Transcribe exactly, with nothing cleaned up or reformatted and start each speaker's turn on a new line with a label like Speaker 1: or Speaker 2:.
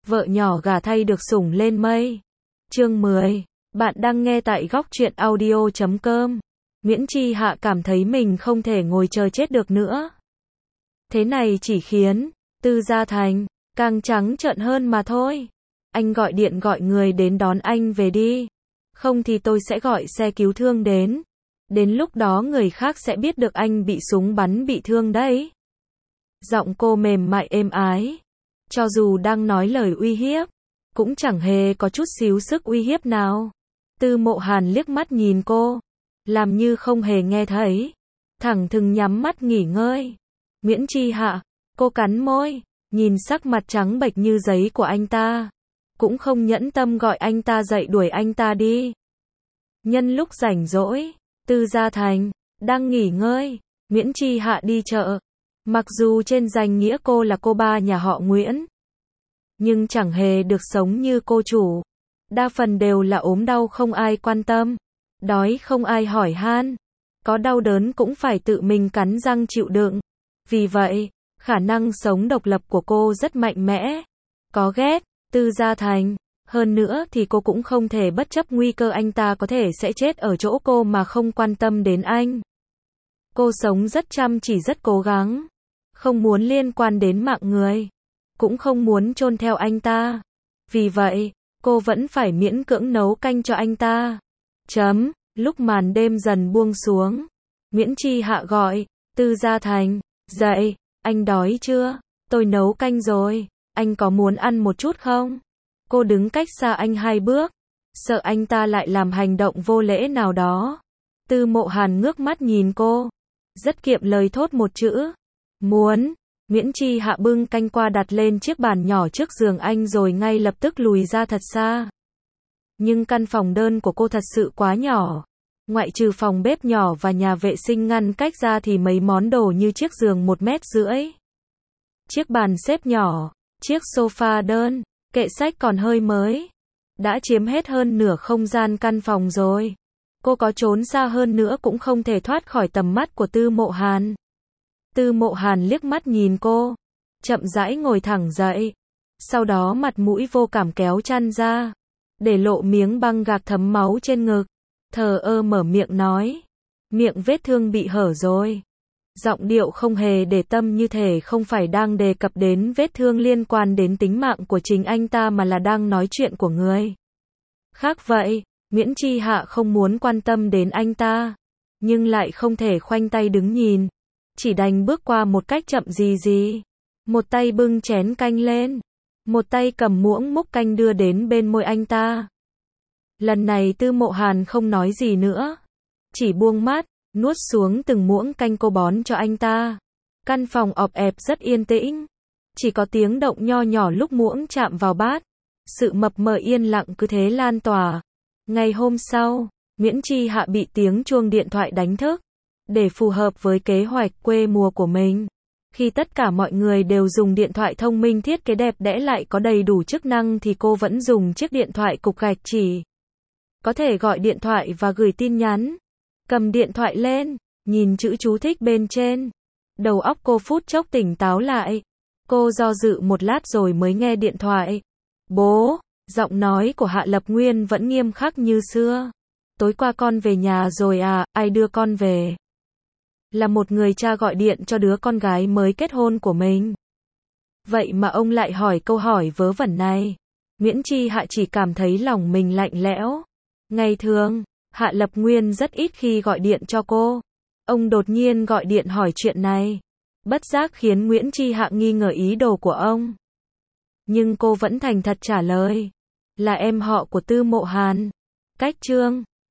Speaker 1: vợ nhỏ gả thay được sủng lên mây. Chương mười. Bạn đang nghe tại góc truyện audio chấm com. Nguyễn Chi Hạ cảm thấy mình không thể ngồi chờ chết được nữa. Thế này chỉ khiến Tư Gia Thành càng trắng trợn hơn mà thôi. Anh gọi điện gọi người đến đón anh về đi. Không thì tôi sẽ gọi xe cứu thương đến. Đến lúc đó người khác sẽ biết được anh bị súng bắn bị thương đấy. Giọng cô mềm mại êm ái. Cho dù đang nói lời uy hiếp, cũng chẳng hề có chút xíu sức uy hiếp nào. Tư Mộ Hàn liếc mắt nhìn cô, làm như không hề nghe thấy. Thẳng thừng nhắm mắt nghỉ ngơi. Nguyễn Chi Hạ, cô cắn môi, nhìn sắc mặt trắng bệch như giấy của anh ta. Cũng không nhẫn tâm gọi anh ta dậy đuổi anh ta đi. Nhân lúc rảnh rỗi, Tư Gia Thành đang nghỉ ngơi, Nguyễn Chi Hạ đi chợ. Mặc dù trên danh nghĩa cô là cô ba nhà họ Nguyễn, nhưng chẳng hề được sống như cô chủ. Đa phần đều là ốm đau không ai quan tâm, đói không ai hỏi han, có đau đớn cũng phải tự mình cắn răng chịu đựng. Vì vậy, khả năng sống độc lập của cô rất mạnh mẽ. Có ghét Tư Gia Thành, hơn nữa thì cô cũng không thể bất chấp nguy cơ anh ta có thể sẽ chết ở chỗ cô mà không quan tâm đến anh. Cô sống rất chăm chỉ rất cố gắng, không muốn liên quan đến mạng người, cũng không muốn chôn theo anh ta. Vì vậy, cô vẫn phải miễn cưỡng nấu canh cho anh ta. Chấm, lúc màn đêm dần buông xuống, Nguyễn Chi Hạ gọi, Tư Gia Thành, dậy, anh đói chưa? Tôi nấu canh rồi, anh có muốn ăn một chút không? Cô đứng cách xa anh hai bước, sợ anh ta lại làm hành động vô lễ nào đó. Tư Mộ Hàn ngước mắt nhìn cô, rất kiệm lời thốt một chữ. Muốn. Nguyễn Chi Hạ bưng canh qua đặt lên chiếc bàn nhỏ trước giường anh rồi ngay lập tức lùi ra thật xa. Nhưng căn phòng đơn của cô thật sự quá nhỏ. Ngoại trừ phòng bếp nhỏ và nhà vệ sinh ngăn cách ra thì mấy món đồ như chiếc giường một mét rưỡi, chiếc bàn xếp nhỏ, chiếc sofa đơn, kệ sách còn hơi mới, đã chiếm hết hơn nửa không gian căn phòng rồi. Cô có trốn xa hơn nữa cũng không thể thoát khỏi tầm mắt của Tư Mộ Hàn. Tư Mộ Hàn liếc mắt nhìn cô, chậm rãi ngồi thẳng dậy, sau đó mặt mũi vô cảm kéo chăn ra, để lộ miếng băng gạc thấm máu trên ngực, thờ ơ mở miệng nói, miệng vết thương bị hở rồi. Giọng điệu không hề để tâm như thể không phải đang đề cập đến vết thương liên quan đến tính mạng của chính anh ta mà là đang nói chuyện của người khác vậy. Nguyễn Chi Hạ không muốn quan tâm đến anh ta, nhưng lại không thể khoanh tay đứng nhìn. Chỉ đành bước qua một cách chậm gì gì. Một tay bưng chén canh lên, một tay cầm muỗng múc canh đưa đến bên môi anh ta. Lần này Tư Mộ Hàn không nói gì nữa, chỉ buông mắt, nuốt xuống từng muỗng canh cô bón cho anh ta. Căn phòng ọp ẹp rất yên tĩnh, chỉ có tiếng động nho nhỏ lúc muỗng chạm vào bát. Sự mập mờ yên lặng cứ thế lan tỏa. Ngày hôm sau, Nguyễn Chi Hạ bị tiếng chuông điện thoại đánh thức. Để phù hợp với kế hoạch quê mùa của mình, khi tất cả mọi người đều dùng điện thoại thông minh thiết kế đẹp đẽ lại có đầy đủ chức năng thì cô vẫn dùng chiếc điện thoại cục gạch chỉ có thể gọi điện thoại và gửi tin nhắn. Cầm điện thoại lên, nhìn chữ chú thích bên trên, đầu óc cô phút chốc tỉnh táo lại. Cô do dự một lát rồi mới nghe điện thoại. Bố, giọng nói của Hạ Lập Nguyên vẫn nghiêm khắc như xưa. Tối qua con về nhà rồi à, ai đưa con về? Là một người cha gọi điện cho đứa con gái mới kết hôn của mình. Vậy mà ông lại hỏi câu hỏi vớ vẩn này. Nguyễn Chi Hạ chỉ cảm thấy lòng mình lạnh lẽo. Ngày thường, Hạ Lập Nguyên rất ít khi gọi điện cho cô. Ông đột nhiên gọi điện hỏi chuyện này, bất giác khiến Nguyễn Chi Hạ nghi ngờ ý đồ của ông. Nhưng cô vẫn thành thật trả lời, là em họ của Tư Mộ Hàn. Cách chương